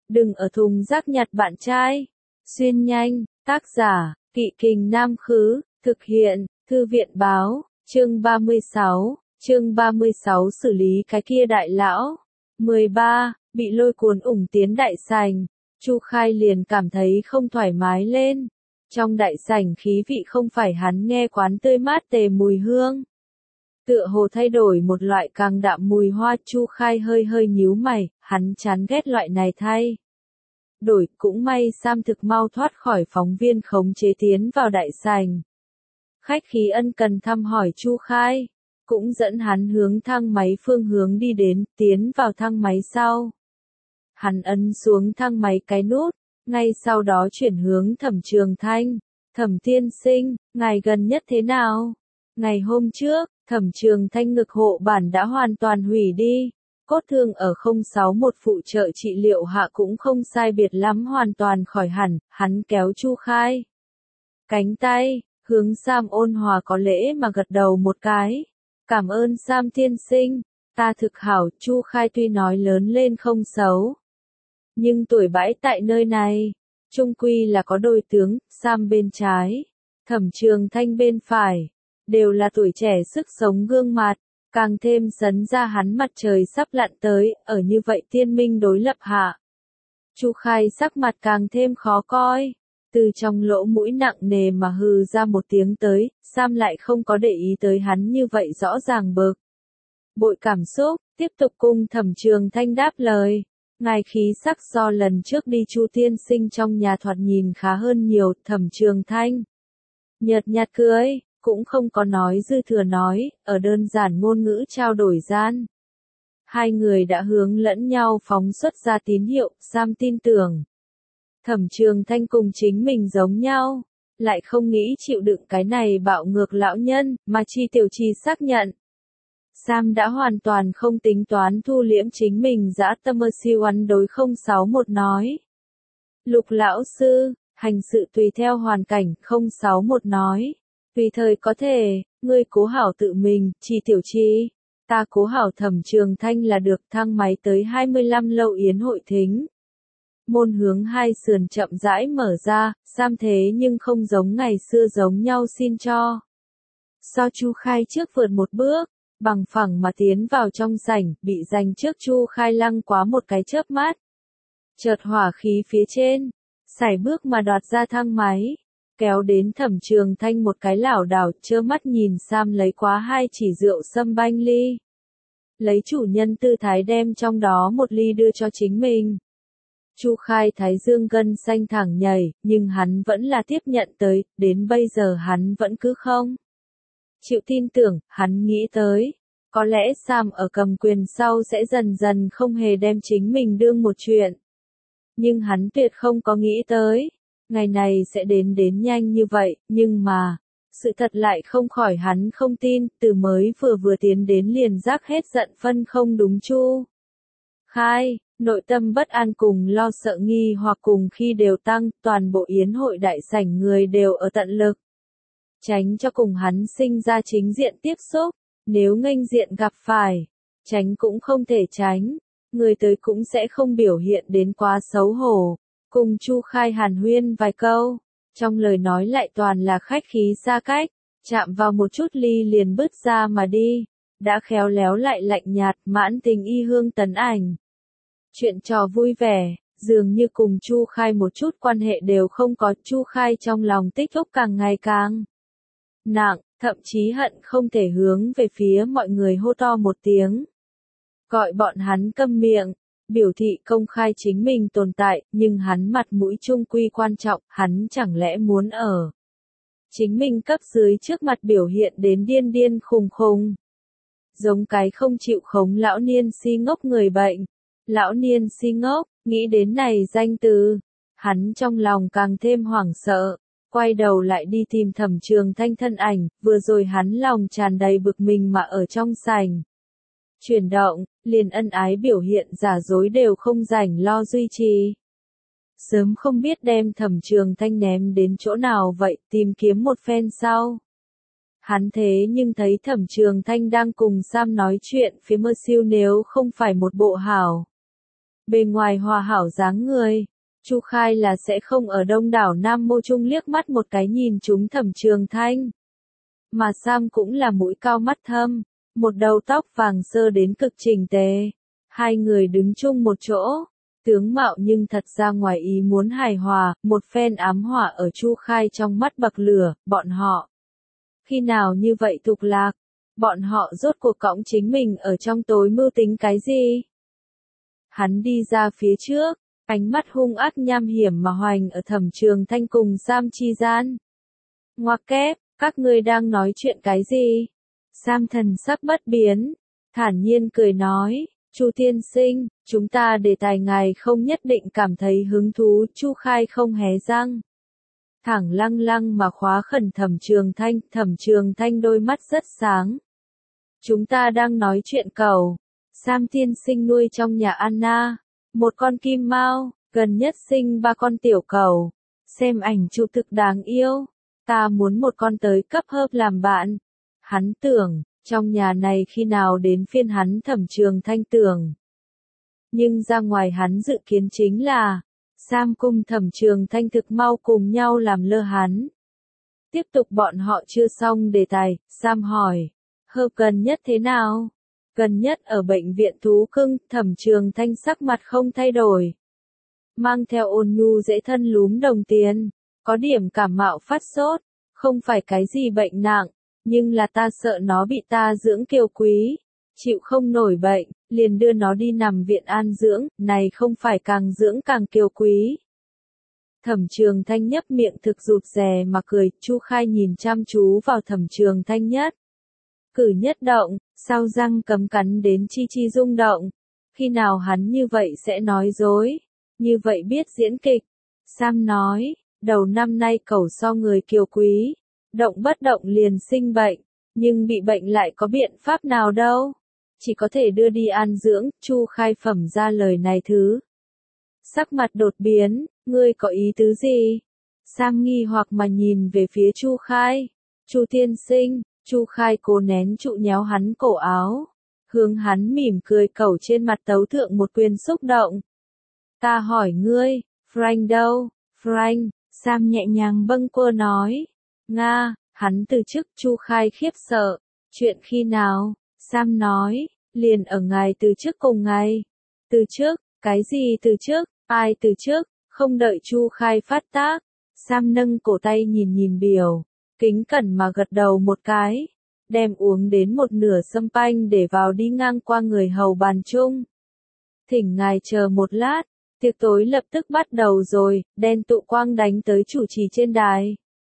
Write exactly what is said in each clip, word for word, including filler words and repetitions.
Đừng ở thùng rác nhặt bạn trai. Xuyên nhanh, tác giả, Kỵ Kình Nam Khứ, thực hiện, Thư viện báo, chương ba mươi sáu, chương ba mươi sáu xử lý cái kia đại lão. mười ba, bị lôi cuốn ủng tiến đại sảnh, Chu Khai liền cảm thấy không thoải mái lên. Trong đại sảnh khí vị không phải hắn nghe quán tươi mát tề mùi hương. Tựa hồ thay đổi một loại càng đạm mùi hoa. Chu Khai hơi hơi nhíu mày, hắn chán ghét loại này thay. Đổi, cũng may Sam thực mau thoát khỏi phóng viên khống chế tiến vào đại sảnh. Khách khí ân cần thăm hỏi Chu Khai, cũng dẫn hắn hướng thang máy phương hướng đi đến, tiến vào thang máy sau. Hắn ấn xuống thang máy cái nút, ngay sau đó chuyển hướng Thẩm Trường Thanh. Thẩm tiên sinh, ngài gần nhất thế nào? Ngày hôm trước, Thẩm Trường Thanh ngực hộ bản đã hoàn toàn hủy đi. Cốt thương ở không sáu một phụ trợ trị liệu hạ cũng không sai biệt lắm hoàn toàn khỏi hẳn. Hắn kéo Chu Khai cánh tay, hướng Sam ôn hòa có lễ mà gật đầu một cái. Cảm ơn Sam tiên sinh, ta thực hảo. Chu Khai tuy nói lớn lên không xấu, nhưng tuổi bãi tại nơi này, chung quy là có đôi tướng. Sam bên trái, Thẩm Trường Thanh bên phải, đều là tuổi trẻ sức sống gương mặt, càng thêm sấn ra hắn mặt trời sắp lặn tới. Ở như vậy tiên minh đối lập hạ, Chu Khai sắc mặt càng thêm khó coi. Từ trong lỗ mũi nặng nề mà hừ ra một tiếng tới. Sam lại không có để ý tới hắn như vậy rõ ràng bực bội cảm xúc, tiếp tục cung Thẩm Trường Thanh đáp lời. Ngài khí sắc so lần trước đi Chu tiên sinh trong nhà thoạt nhìn khá hơn nhiều. Thẩm Trường Thanh nhợt nhạt cười, cũng không có nói dư thừa nói. Ở đơn giản ngôn ngữ trao đổi gian, hai người đã hướng lẫn nhau phóng xuất ra tín hiệu. Sam tin tưởng Thẩm Trường Thanh cùng chính mình giống nhau, lại không nghĩ chịu đựng cái này bạo ngược lão nhân, mà Chi Tiểu Chi xác nhận. Sam đã hoàn toàn không tính toán thu liễm chính mình dã tâm. Siêu ăn đối không sáu một nói. Lục lão sư, hành sự tùy theo hoàn cảnh. Không sáu một nói. Tùy thời có thể, ngươi cố hảo tự mình. Chi Tiểu Chi, ta cố hảo Thẩm Trường Thanh là được. Thang máy tới hai mươi lăm lâu yến hội thính. Môn hướng hai sườn chậm rãi mở ra. Sam thế nhưng không giống ngày xưa giống nhau xin cho. So Chu Khai trước vượt một bước, bằng phẳng mà tiến vào trong sảnh, bị giành trước Chu Khai lăng quá một cái chớp mắt. Chợt hỏa khí phía trên, sải bước mà đoạt ra thang máy, kéo đến Thẩm Trường Thanh một cái lảo đảo, trơ mắt nhìn Sam lấy quá hai chỉ rượu sâm banh ly. Lấy chủ nhân tư thái đem trong đó một ly đưa cho chính mình. Chu Khai thái dương gân xanh thẳng nhảy, nhưng hắn vẫn là tiếp nhận tới. Đến bây giờ hắn vẫn cứ không chịu tin tưởng. Hắn nghĩ tới, có lẽ Sam ở cầm quyền sau sẽ dần dần không hề đem chính mình đương một chuyện. Nhưng hắn tuyệt không có nghĩ tới, ngày này sẽ đến đến nhanh như vậy. Nhưng mà, sự thật lại không khỏi hắn không tin. Từ mới vừa vừa tiến đến liền giác hết giận phân không đúng. Chu Khai, nội tâm bất an cùng lo sợ nghi hoặc cùng khi đều tăng. Toàn bộ yến hội đại sảnh người đều ở tận lực tránh cho cùng hắn sinh ra chính diện tiếp xúc. Nếu nghênh diện gặp phải, tránh cũng không thể tránh. Người tới cũng sẽ không biểu hiện đến quá xấu hổ. Cùng Chu Khai hàn huyên vài câu, trong lời nói lại toàn là khách khí xa cách. Chạm vào một chút ly liền bứt ra mà đi. Đã khéo léo lại lạnh nhạt, mãn tình y hương tấn ảnh. Chuyện trò vui vẻ, dường như cùng Chu Khai một chút quan hệ đều không có. Chu Khai trong lòng tích túc càng ngày càng nặng, thậm chí hận không thể hướng về phía mọi người hô to một tiếng, gọi bọn hắn câm miệng, biểu thị công khai chính mình tồn tại. Nhưng hắn mặt mũi trung quy quan trọng. Hắn chẳng lẽ muốn ở chính mình cấp dưới trước mặt biểu hiện đến điên điên khùng khùng, giống cái không chịu khống lão niên si ngốc người bệnh. Lão niên si ngốc, nghĩ đến này danh từ, hắn trong lòng càng thêm hoảng sợ. Quay đầu lại đi tìm Thẩm Trường Thanh thân ảnh. Vừa rồi hắn lòng tràn đầy bực mình mà ở trong sảnh chuyển động, liền ân ái biểu hiện giả dối đều không rảnh lo duy trì. Sớm không biết đem Thẩm Trường Thanh ném đến chỗ nào vậy. Tìm kiếm một phen sau, hắn thế nhưng thấy Thẩm Trường Thanh đang cùng Sam nói chuyện phía mơ siêu. Nếu không phải một bộ hảo bề ngoài hòa hảo dáng người. Chu Khai là sẽ không ở đông đảo Nam Mô Trung liếc mắt một cái nhìn chúng Thẩm Trường Thanh. Mà Sam cũng là mũi cao mắt thâm, một đầu tóc vàng sơ đến cực chỉnh tề. Hai người đứng chung một chỗ, tướng mạo nhưng thật ra ngoài ý muốn hài hòa, một phen ám hỏa ở Chu Khai trong mắt bậc lửa, bọn họ. Khi nào như vậy tục lạc, bọn họ rốt cuộc cõng chính mình ở trong tối mưu tính cái gì? Hắn đi ra phía trước, ánh mắt hung ác nham hiểm mà hoành ở Thẩm Trường Thanh cùng Sam chi gian. Ngoặc kép, các ngươi đang nói chuyện cái gì? Sam thần sắc bất biến, thản nhiên cười nói, Chu tiên sinh, chúng ta đề tài ngài không nhất định cảm thấy hứng thú. Chu Khai không hé răng, thẳng lăng lăng mà khóa khẩn Thẩm Trường Thanh. Thẩm Trường Thanh đôi mắt rất sáng. Chúng ta đang nói chuyện cẩu. Sam tiên sinh nuôi trong nhà Anna một con kim mao, gần nhất sinh ba con tiểu cẩu. Xem ảnh chụp thực đáng yêu. Ta muốn một con tới cấp hớp làm bạn. Hắn tưởng, trong nhà này khi nào đến phiên hắn. Thẩm Trường Thanh tưởng. Nhưng ra ngoài hắn dự kiến chính là, Sam cùng Thẩm Trường Thanh thực mau cùng nhau làm lơ hắn. Tiếp tục bọn họ chưa xong đề tài, Sam hỏi, hớp gần nhất thế nào? Gần nhất ở bệnh viện thú cưng. Thẩm Trường Thanh sắc mặt không thay đổi, mang theo ôn nhu dễ thân lúm đồng tiền, có điểm cảm mạo phát sốt, không phải cái gì bệnh nặng, nhưng là ta sợ nó bị ta dưỡng kiều quý, chịu không nổi bệnh, liền đưa nó đi nằm viện an dưỡng, này không phải càng dưỡng càng kiều quý. Thẩm Trường Thanh nhấp miệng thực rụt rè mà cười. Chu Khai nhìn chăm chú vào Thẩm Trường Thanh nhất cử nhất động, sau răng cấm cắn đến chi chi rung động. Khi nào hắn như vậy sẽ nói dối, như vậy biết diễn kịch? Sam nói, đầu năm nay cẩu so người kiều quý, động bất động liền sinh bệnh, nhưng bị bệnh lại có biện pháp nào đâu, chỉ có thể đưa đi an dưỡng. Chu Khai phẩm ra lời này thứ. Sắc mặt đột biến, ngươi có ý tứ gì? Sam nghi hoặc mà nhìn về phía Chu Khai. Chu tiên sinh. Chu Khai cố nén trụ nhéo hắn cổ áo, hướng hắn mỉm cười. Cẩu trên mặt tấu thượng một quyền xúc động. Ta hỏi ngươi, Frank đâu? Frank, Sam nhẹ nhàng bâng quơ nói. Nga, hắn từ chức. Chu Khai khiếp sợ. Chuyện khi nào? Sam nói, liền ở ngài từ chức cùng ngày. Từ chức? Cái gì từ chức? Ai từ chức? Không đợi Chu Khai phát tác, Sam nâng cổ tay nhìn nhìn biểu, kính cẩn mà gật đầu một cái, đem uống đến một nửa sâm panh để vào đi ngang qua người hầu bàn chung. Thỉnh ngài chờ một lát, tiệc tối lập tức bắt đầu rồi. Đen tụ quang đánh tới chủ trì trên đài.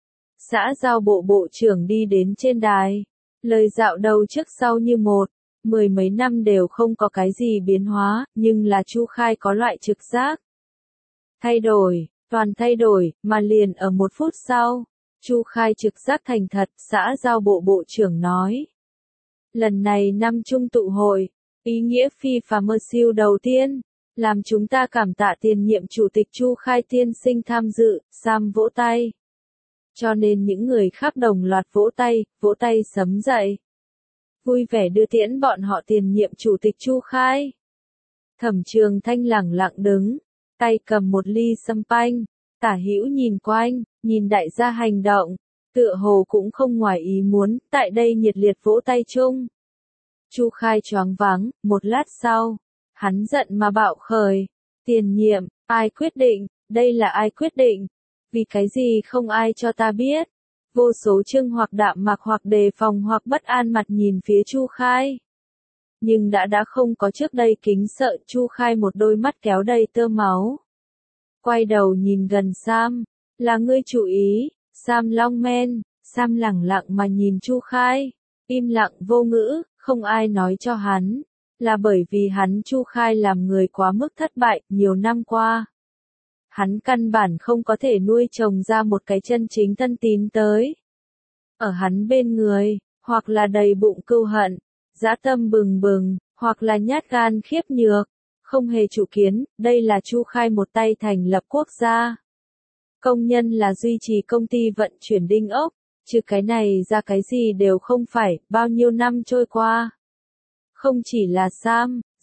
Xã giao bộ bộ trưởng đi đến trên đài, lời dạo đầu trước sau như một, mười mấy năm đều không có cái gì biến hóa, nhưng là Chu Khai có loại trực giác. Thay đổi, toàn thay đổi, mà liền ở một phút sau, Chu Khai trực giác thành thật. Xã giao bộ bộ trưởng nói, lần này năm trung tụ hội, ý nghĩa phi phàm mơ siêu đầu tiên, làm chúng ta cảm tạ tiền nhiệm chủ tịch Chu Khai tiên sinh tham dự. Sam vỗ tay. Cho nên những người khác đồng loạt vỗ tay, vỗ tay sấm dậy. Vui vẻ đưa tiễn bọn họ tiền nhiệm chủ tịch Chu Khai. Thẩm Trường Thanh lẳng lặng đứng, tay cầm một ly sâm panh, tả hữu nhìn quanh, nhìn đại gia hành động, tựa hồ cũng không ngoài ý muốn, tại đây nhiệt liệt vỗ tay chung. Chu Khai choáng váng, một lát sau, hắn giận mà bạo khởi, tiền nhiệm, ai quyết định, đây là ai quyết định, vì cái gì không ai cho ta biết. Vô số trưng hoặc đạm mạc hoặc đề phòng hoặc bất an mặt nhìn phía Chu Khai. Nhưng đã đã không có trước đây kính sợ. Chu Khai một đôi mắt kéo đầy tơ máu. Quay đầu nhìn gần Sam, là ngươi chủ ý. Sam long men, Sam lẳng lặng mà nhìn Chu Khai, im lặng vô ngữ, không ai nói cho hắn, là bởi vì hắn Chu Khai làm người quá mức thất bại. Nhiều năm qua, hắn căn bản không có thể nuôi trồng ra một cái chân chính thân tín tới. Ở hắn bên người, hoặc là đầy bụng cưu hận, dã tâm bừng bừng, hoặc là nhát gan khiếp nhược, không hề chủ kiến. Đây là Chu Khai một tay thành lập quốc gia. Công nhân là duy trì công ty vận chuyển đinh ốc, trừ cái này ra cái gì đều không phải. Bao nhiêu năm trôi qua, không chỉ là Sam,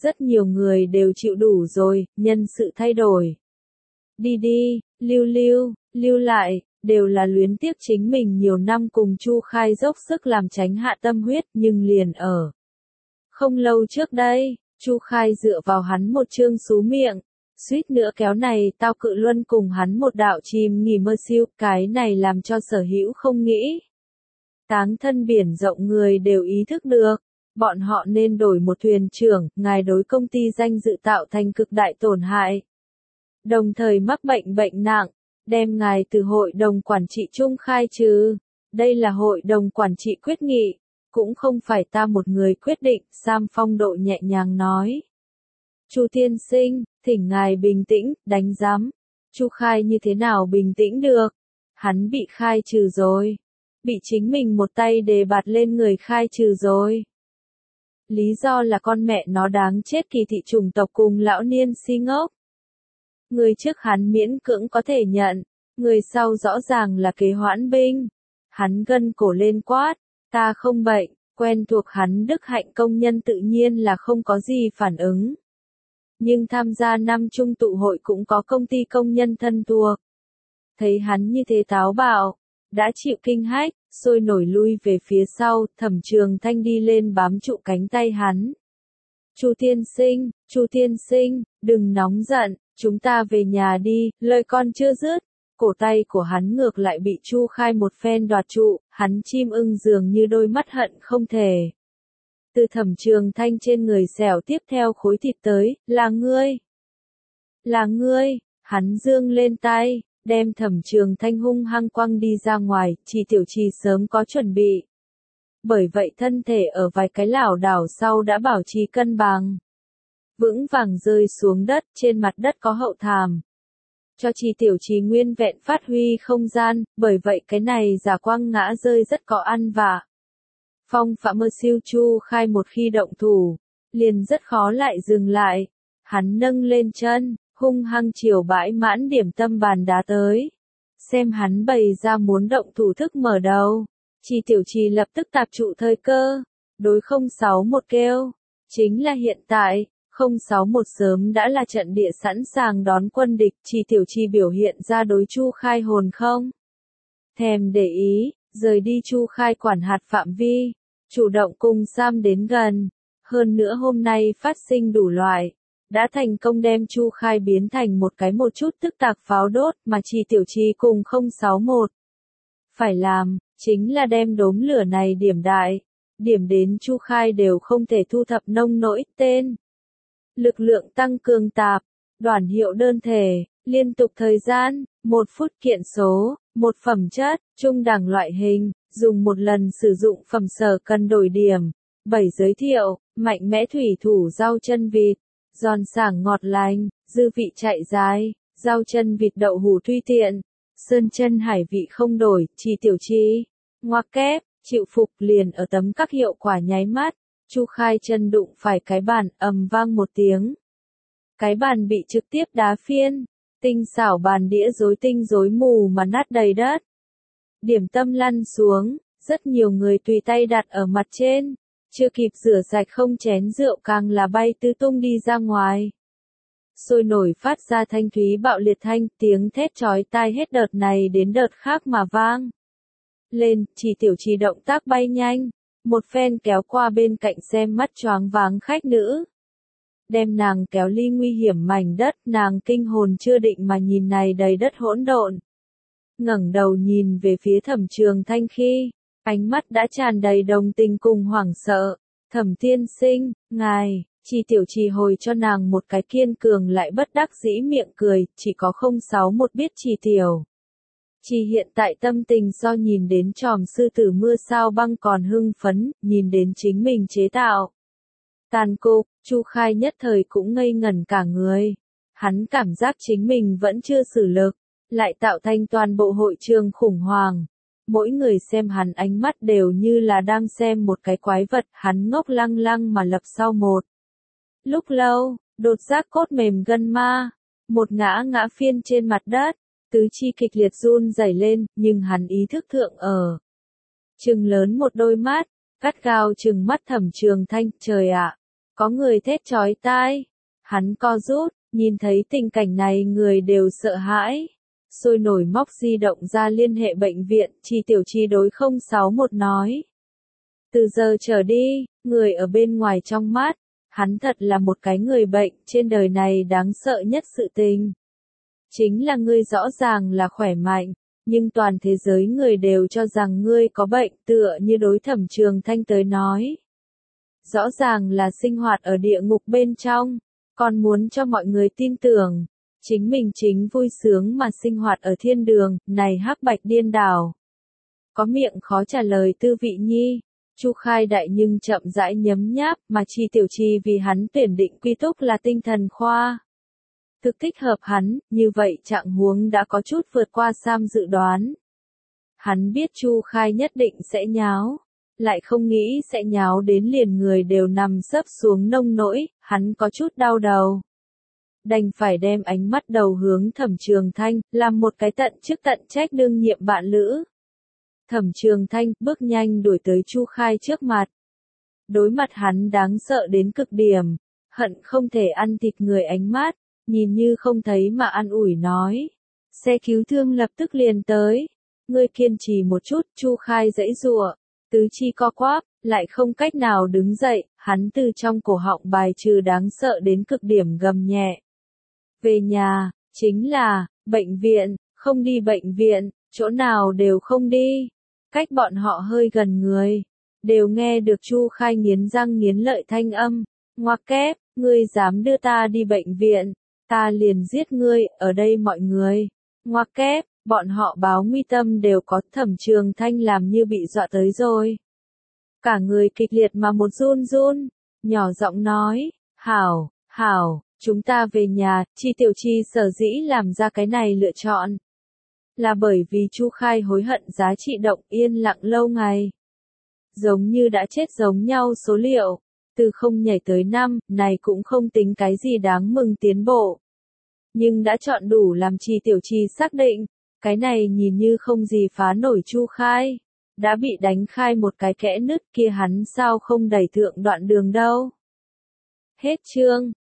Rất nhiều người đều chịu đủ rồi, nhân sự thay đổi. Đi đi, lưu lưu, lưu lại, đều là luyến tiếc chính mình nhiều năm cùng Chu Khai dốc sức làm tránh hạ tâm huyết, nhưng liền ở. Không lâu trước đây, Chu Khai dựa vào hắn một chương xú miệng, suýt nữa kéo này tao cự luân cùng hắn một đạo chìm nghỉ mơ siêu, cái này làm cho Sở Hữu không nghĩ. Táng thân biển rộng người đều ý thức được, bọn họ nên đổi một thuyền trưởng, ngài đối công ty danh dự tạo thành cực đại tổn hại. Đồng thời mắc bệnh bệnh nặng, đem ngài từ hội đồng quản trị chung khai trừ. Đây là hội đồng quản trị quyết nghị, cũng không phải ta một người quyết định, Sam phong độ nhẹ nhàng nói. Chu tiên sinh, thỉnh ngài bình tĩnh, đánh giám. Chu Khai như thế nào bình tĩnh được? Hắn bị khai trừ rồi. Bị chính mình một tay đề bạt lên người khai trừ rồi. Lý do là con mẹ nó đáng chết kỳ thị chủng tộc cùng lão niên si ngốc. Người trước hắn miễn cưỡng có thể nhận, người sau rõ ràng là kế hoãn binh. Hắn gân cổ lên quát, ta không bệnh, quen thuộc hắn đức hạnh công nhân tự nhiên là không có gì phản ứng. Nhưng tham gia năm trung tụ hội cũng có công ty công nhân thân thuộc. Thấy hắn như thế táo bạo, đã chịu kinh hách, sôi nổi lui về phía sau, Thẩm Trường Thanh đi lên bám trụ cánh tay hắn. Chu tiên sinh, Chu tiên sinh, đừng nóng giận, chúng ta về nhà đi, lời con chưa dứt. Cổ tay của hắn ngược lại bị Chu Khai một phen đoạt trụ, hắn chim ưng dường như đôi mắt hận không thể. Từ Thẩm Trường Thanh trên người xẻo tiếp theo khối thịt tới, là ngươi. Là ngươi, hắn dương lên tay, đem Thẩm Trường Thanh hung hăng quăng đi ra ngoài, Chỉ Tiểu Trì sớm có chuẩn bị. Bởi vậy thân thể ở vài cái lảo đảo sau đã bảo trì cân bằng. Vững vàng rơi xuống đất, trên mặt đất có hậu thàm. Cho Chỉ Tiểu Trì nguyên vẹn phát huy không gian, bởi vậy cái này giả quang ngã rơi rất có ăn vạ. Phong Phạm Mơ Siêu Chu Khai một khi động thủ, liền rất khó lại dừng lại. Hắn nâng lên chân, hung hăng chiều bãi mãn điểm tâm bàn đá tới. Xem hắn bày ra muốn động thủ thức mở đầu. Chỉ Tiểu Trì lập tức tạp trụ thời cơ. Đối không sáu một kêu. Chính là hiện tại, không sáu một sớm đã là trận địa sẵn sàng đón quân địch. Chỉ Tiểu Trì biểu hiện ra đối Chu Khai hồn không thèm để ý, rời đi Chu Khai quản hạt phạm vi. Chủ động cùng Sam đến gần. Hơn nữa hôm nay phát sinh đủ loại. Đã thành công đem Chu Khai biến thành một cái một chút tức tạc pháo đốt mà Chỉ Tiểu Trì cùng không sáu một. Phải làm, chính là đem đốm lửa này điểm đại. Điểm đến Chu Khai đều không thể thu thập nông nỗi tên. Lực lượng tăng cường tạp, đoản hiệu đơn thể, liên tục thời gian, một phút kiện số, một phẩm chất, trung đẳng loại hình, dùng một lần sử dụng phẩm sở cần đổi điểm. bảy Giới thiệu, mạnh mẽ thủy thủ rau chân vịt. Giòn sảng ngọt lành, dư vị chạy dài, rau chân vịt đậu hủ tùy tiện, sơn chân hải vị không đổi, Chỉ Tiểu Trì, ngoặc kép, chịu phục liền ở tấm các hiệu quả nháy mắt, Chu Khai chân đụng phải cái bàn, ầm vang một tiếng. Cái bàn bị trực tiếp đá phiên, tinh xảo bàn đĩa rối tinh rối mù mà nát đầy đất. Điểm tâm lăn xuống, rất nhiều người tùy tay đặt ở mặt trên. Chưa kịp rửa sạch không chén rượu càng là bay tứ tung đi ra ngoài. Sôi nổi phát ra thanh thúy bạo liệt thanh, tiếng thét chói tai hết đợt này đến đợt khác mà vang. Lên, Chỉ Tiểu Trì động tác bay nhanh, một phen kéo qua bên cạnh xem mắt choáng váng khách nữ. Đem nàng kéo ly nguy hiểm mảnh đất, nàng kinh hồn chưa định mà nhìn này đầy đất hỗn độn. Ngẩng đầu nhìn về phía Thẩm Trường Thanh khi, ánh mắt đã tràn đầy đồng tình cùng hoảng sợ. Thẩm tiên sinh, ngài, Chỉ Tiểu Trì hồi cho nàng một cái kiên cường lại bất đắc dĩ miệng cười, chỉ có không sáu một biết Chỉ Tiểu. Chỉ hiện tại tâm tình do nhìn đến tròm sư tử mưa sao băng còn hưng phấn, nhìn đến chính mình chế tạo. Tàn cục, Chu Khai nhất thời cũng ngây ngẩn cả người. Hắn cảm giác chính mình vẫn chưa xử lực, lại tạo thành toàn bộ hội trường khủng hoảng. Mỗi người xem hắn ánh mắt đều như là đang xem một cái quái vật, hắn ngốc lăng lăng mà lập sau một. Lúc lâu, đột giác cốt mềm gân ma, một ngã ngã phiên trên mặt đất, tứ chi kịch liệt run rẩy lên, nhưng hắn ý thức thượng ở. Trừng lớn một đôi mắt, cắt gao trừng mắt Thẩm Trường Thanh, trời ạ, Có người thét chói tai. Hắn co rút, nhìn thấy tình cảnh này người đều sợ hãi. Sôi nổi móc di động ra liên hệ bệnh viện, Chi Tiểu Chi đối không sáu một nói. Từ giờ trở đi, người ở bên ngoài trong mắt, hắn thật là một cái người bệnh, trên đời này đáng sợ nhất sự tình. Chính là ngươi rõ ràng là khỏe mạnh, nhưng toàn thế giới người đều cho rằng ngươi có bệnh, tựa như đối Thẩm Trường Thanh tới nói. Rõ ràng là sinh hoạt ở địa ngục bên trong, còn muốn cho mọi người tin tưởng, chính mình chính vui sướng mà sinh hoạt ở thiên đường, này hắc bạch điên đảo. Có miệng khó trả lời Tư Vị Nhi, Chu Khai Đại nhưng chậm rãi nhấm nháp, mà Chi Tiểu Chi vì hắn tuyển định quy túc là tinh thần khoa. Thực thích hợp hắn, như vậy trạng huống đã có chút vượt qua Sam dự đoán. Hắn biết Chu Khai nhất định sẽ nháo, lại không nghĩ sẽ nháo đến liền người đều nằm sấp xuống nông nỗi, hắn có chút đau đầu. Đành phải đem ánh mắt đầu hướng Thẩm Trường Thanh, làm một cái tận chức tận trách đương nhiệm bạn lữ. Thẩm Trường Thanh bước nhanh đuổi tới Chu Khai trước mặt. Đối mặt hắn đáng sợ đến cực điểm, hận không thể ăn thịt người ánh mắt, nhìn như không thấy mà an ủi nói. Xe cứu thương lập tức liền tới. Ngươi kiên trì một chút, Chu Khai giãy giụa, tứ chi co quắp, lại không cách nào đứng dậy, hắn từ trong cổ họng bài trừ đáng sợ đến cực điểm gầm nhẹ. Về nhà, chính là, bệnh viện, không đi bệnh viện, chỗ nào đều không đi. Cách bọn họ hơi gần người, đều nghe được Chu Khai nghiến răng nghiến lợi thanh âm. Ngoặc kép, ngươi dám đưa ta đi bệnh viện, ta liền giết ngươi, ở đây mọi người. Ngoặc kép, bọn họ báo nguy tâm đều có. Thẩm Trường Thanh làm như bị dọa tới rồi. Cả người kịch liệt mà một run run, nhỏ giọng nói, hảo, hảo, chúng ta về nhà. Chi Tiểu Chi sở dĩ làm ra cái này lựa chọn. Là bởi vì Chu Khai hối hận giá trị động yên lặng lâu ngày. Giống như đã chết giống nhau số liệu, từ không nhảy tới năm, này cũng không tính cái gì đáng mừng tiến bộ. Nhưng đã chọn đủ làm Chi Tiểu Chi xác định, cái này nhìn như không gì phá nổi Chu Khai. Đã bị đánh khai một cái kẽ nứt kia hắn sao không đẩy thượng đoạn đường đâu. Hết chương.